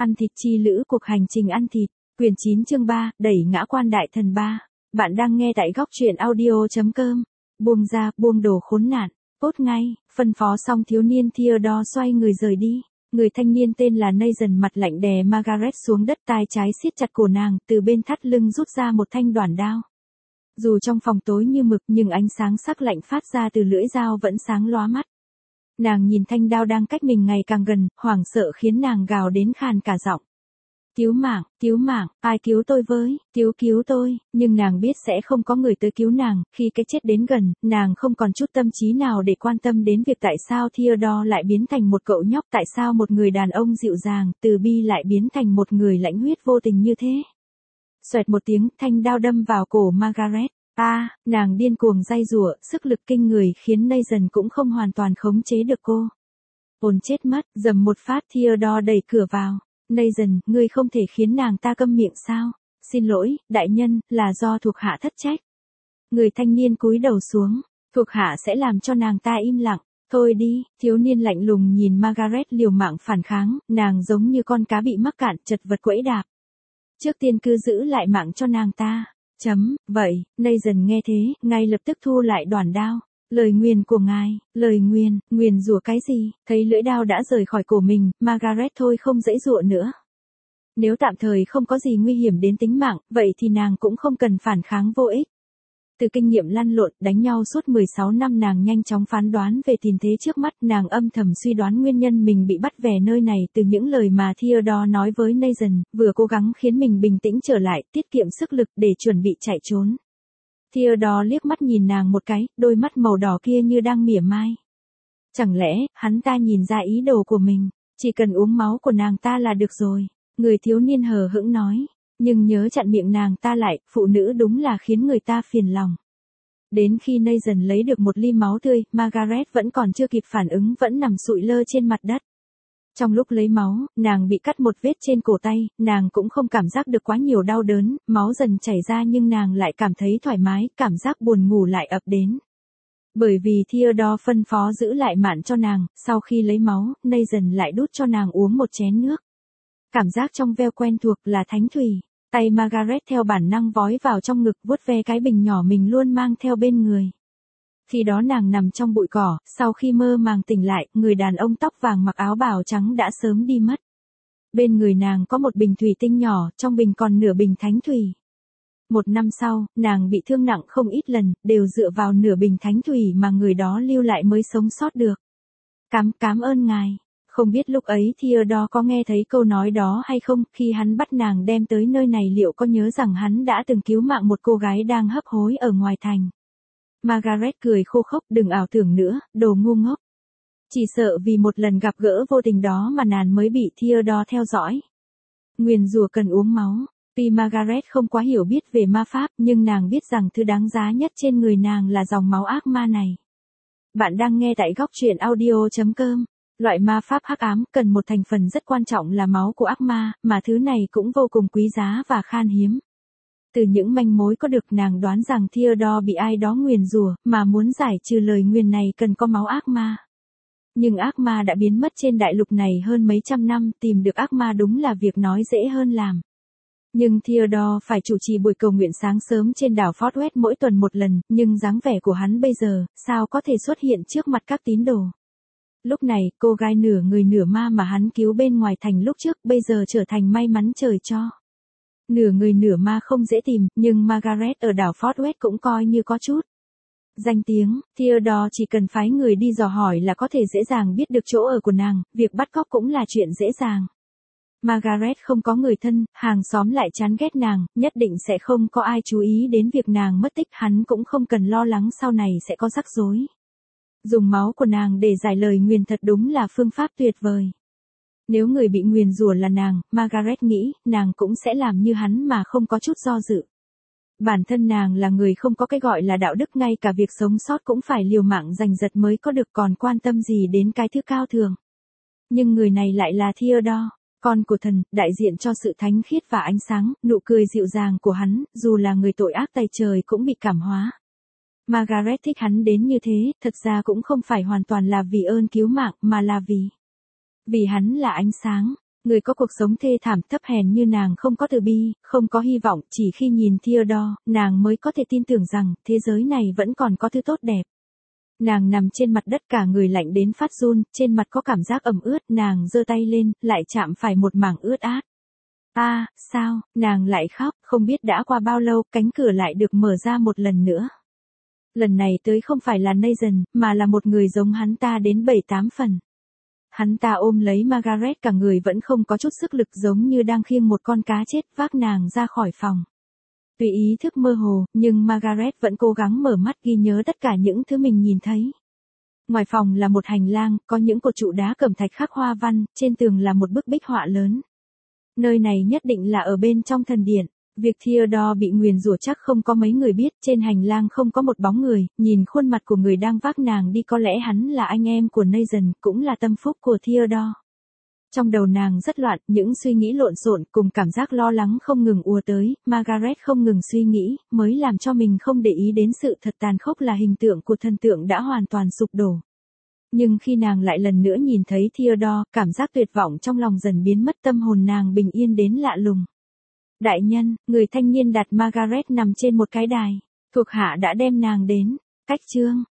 Ăn thịt chi lữ cuộc hành trình ăn thịt, quyển 9 chương 3, đẩy ngã quan đại thần 3. Bạn đang nghe tại góc truyện audio.com. Buông ra, buông đồ khốn nạn, cốt ngay, phân phó xong thiếu niên Theodore xoay người rời đi. Người thanh niên tên là Nathan mặt lạnh đè Margaret xuống đất, tay trái siết chặt cổ nàng, từ bên thắt lưng rút ra một thanh đoản đao. Dù trong phòng tối như mực nhưng ánh sáng sắc lạnh phát ra từ lưỡi dao vẫn sáng lóa mắt. Nàng nhìn thanh đao đang cách mình ngày càng gần, hoảng sợ khiến nàng gào đến khàn cả giọng. Cứu mạng, ai cứu tôi với, cứu tôi, nhưng nàng biết sẽ không có người tới cứu nàng, khi cái chết đến gần, nàng không còn chút tâm trí nào để quan tâm đến việc tại sao Theodore lại biến thành một cậu nhóc, tại sao một người đàn ông dịu dàng, từ bi lại biến thành một người lãnh huyết vô tình như thế. Xoẹt một tiếng, thanh đao đâm vào cổ Margaret. Nàng điên cuồng day giụa, sức lực kinh người khiến Nathan cũng không hoàn toàn khống chế được cô. Ồn chết mất, dầm một phát Theodore đẩy cửa vào. Nathan, ngươi không thể khiến nàng ta câm miệng sao? Xin lỗi, đại nhân, là do thuộc hạ thất trách. Người thanh niên cúi đầu xuống, thuộc hạ sẽ làm cho nàng ta im lặng. Thôi đi, thiếu niên lạnh lùng nhìn Margaret liều mạng phản kháng, nàng giống như con cá bị mắc cạn, chật vật quẫy đạp. Trước tiên cứ giữ lại mạng cho nàng ta. Vậy, Nathan nghe thế, ngay lập tức thu lại đoản đao. Lời nguyền của ngài, lời nguyền rủa cái gì? Thấy lưỡi đao đã rời khỏi cổ mình, Margaret thôi không dãy dụa nữa. Nếu tạm thời không có gì nguy hiểm đến tính mạng, vậy thì nàng cũng không cần phản kháng vô ích. Từ kinh nghiệm lăn lộn, đánh nhau suốt 16 năm, nàng nhanh chóng phán đoán về tình thế trước mắt, nàng âm thầm suy đoán nguyên nhân mình bị bắt về nơi này từ những lời mà Theodore nói với Nathan, vừa cố gắng khiến mình bình tĩnh trở lại, tiết kiệm sức lực để chuẩn bị chạy trốn. Theodore liếc mắt nhìn nàng một cái, đôi mắt màu đỏ kia như đang mỉa mai. Chẳng lẽ, hắn ta nhìn ra ý đồ của mình, chỉ cần uống máu của nàng ta là được rồi, người thiếu niên hờ hững nói. Nhưng nhớ chặn miệng nàng ta lại, phụ nữ đúng là khiến người ta phiền lòng. Đến khi Nathan lấy được một ly máu tươi, Margaret vẫn còn chưa kịp phản ứng, vẫn nằm sụi lơ trên mặt đất. Trong lúc lấy máu, nàng bị cắt một vết trên cổ tay, nàng cũng không cảm giác được quá nhiều đau đớn, máu dần chảy ra nhưng nàng lại cảm thấy thoải mái, cảm giác buồn ngủ lại ập đến. Bởi vì Theodore phân phó giữ lại mạn cho nàng, sau khi lấy máu, Nathan lại đút cho nàng uống một chén nước. Cảm giác trong veo quen thuộc là thánh thủy. Tay Margaret theo bản năng vói vào trong ngực, vuốt ve cái bình nhỏ mình luôn mang theo bên người. Khi đó nàng nằm trong bụi cỏ, sau khi mơ màng tỉnh lại, người đàn ông tóc vàng mặc áo bào trắng đã sớm đi mất. Bên người nàng có một bình thủy tinh nhỏ, trong bình còn nửa bình thánh thủy. Một năm sau, nàng bị thương nặng không ít lần, đều dựa vào nửa bình thánh thủy mà người đó lưu lại mới sống sót được. Cảm ơn ngài. Không biết lúc ấy Theodore có nghe thấy câu nói đó hay không, khi hắn bắt nàng đem tới nơi này liệu có nhớ rằng hắn đã từng cứu mạng một cô gái đang hấp hối ở ngoài thành. Margaret cười khô khốc, đừng ảo tưởng nữa, đồ ngu ngốc. Chỉ sợ vì một lần gặp gỡ vô tình đó mà nàng mới bị Theodore theo dõi. Nguyền rủa cần uống máu. Tuy Margaret không quá hiểu biết về ma pháp, nhưng nàng biết rằng thứ đáng giá nhất trên người nàng là dòng máu ác ma này. Bạn đang nghe tại góc truyện audio.com. Loại ma pháp hắc ám cần một thành phần rất quan trọng là máu của ác ma, mà thứ này cũng vô cùng quý giá và khan hiếm. Từ những manh mối có được, nàng đoán rằng Theodore bị ai đó nguyền rủa, mà muốn giải trừ lời nguyền này cần có máu ác ma. Nhưng ác ma đã biến mất trên đại lục này hơn mấy trăm năm, tìm được ác ma đúng là việc nói dễ hơn làm. Nhưng Theodore phải chủ trì buổi cầu nguyện sáng sớm trên đảo Fort West mỗi tuần một lần, nhưng dáng vẻ của hắn bây giờ, sao có thể xuất hiện trước mặt các tín đồ. Lúc này, cô gái nửa người nửa ma mà hắn cứu bên ngoài thành lúc trước, bây giờ trở thành may mắn trời cho. Nửa người nửa ma không dễ tìm, nhưng Margaret ở đảo Fort West cũng coi như có chút danh tiếng. Theodore chỉ cần phái người đi dò hỏi là có thể dễ dàng biết được chỗ ở của nàng, việc bắt cóc cũng là chuyện dễ dàng. Margaret không có người thân, hàng xóm lại chán ghét nàng, nhất định sẽ không có ai chú ý đến việc nàng mất tích, hắn cũng không cần lo lắng sau này sẽ có rắc rối. Dùng máu của nàng để giải lời nguyền thật đúng là phương pháp tuyệt vời. Nếu người bị nguyền rủa là nàng, Margaret nghĩ, nàng cũng sẽ làm như hắn mà không có chút do dự. Bản thân nàng là người không có cái gọi là đạo đức, ngay cả việc sống sót cũng phải liều mạng giành giật mới có được, còn quan tâm gì đến cái thứ cao thường. Nhưng người này lại là Theodore, con của thần, đại diện cho sự thánh khiết và ánh sáng, nụ cười dịu dàng của hắn, dù là người tội ác tày trời cũng bị cảm hóa. Margaret thích hắn đến như thế, thật ra cũng không phải hoàn toàn là vì ơn cứu mạng, mà là vì hắn là ánh sáng. Người có cuộc sống thê thảm thấp hèn như nàng không có từ bi, không có hy vọng, chỉ khi nhìn Theodore, nàng mới có thể tin tưởng rằng, thế giới này vẫn còn có thứ tốt đẹp. Nàng nằm trên mặt đất cả người lạnh đến phát run, trên mặt có cảm giác ẩm ướt, nàng giơ tay lên, lại chạm phải một mảng ướt át. Sao, nàng lại khóc, không biết đã qua bao lâu, cánh cửa lại được mở ra một lần nữa. Lần này tới không phải là Nathan, mà là một người giống hắn ta đến 7-8 phần. Hắn ta ôm lấy Margaret cả người vẫn không có chút sức lực giống như đang khiêng một con cá chết vác nàng ra khỏi phòng. Tuy ý thức mơ hồ, nhưng Margaret vẫn cố gắng mở mắt ghi nhớ tất cả những thứ mình nhìn thấy. Ngoài phòng là một hành lang, có những cột trụ đá cẩm thạch khắc hoa văn, trên tường là một bức bích họa lớn. Nơi này nhất định là ở bên trong thần điện. Việc Theodore bị nguyền rủa chắc không có mấy người biết, trên hành lang không có một bóng người, nhìn khuôn mặt của người đang vác nàng đi có lẽ hắn là anh em của Nathan, cũng là tâm phúc của Theodore. Trong đầu nàng rất loạn, những suy nghĩ lộn xộn cùng cảm giác lo lắng không ngừng ùa tới, Margaret không ngừng suy nghĩ, mới làm cho mình không để ý đến sự thật tàn khốc là hình tượng của thần tượng đã hoàn toàn sụp đổ. Nhưng khi nàng lại lần nữa nhìn thấy Theodore, cảm giác tuyệt vọng trong lòng dần biến mất, tâm hồn nàng bình yên đến lạ lùng. Đại nhân, người thanh niên đặt Margaret nằm trên một cái đài. Thuộc hạ đã đem nàng đến. Cách chương.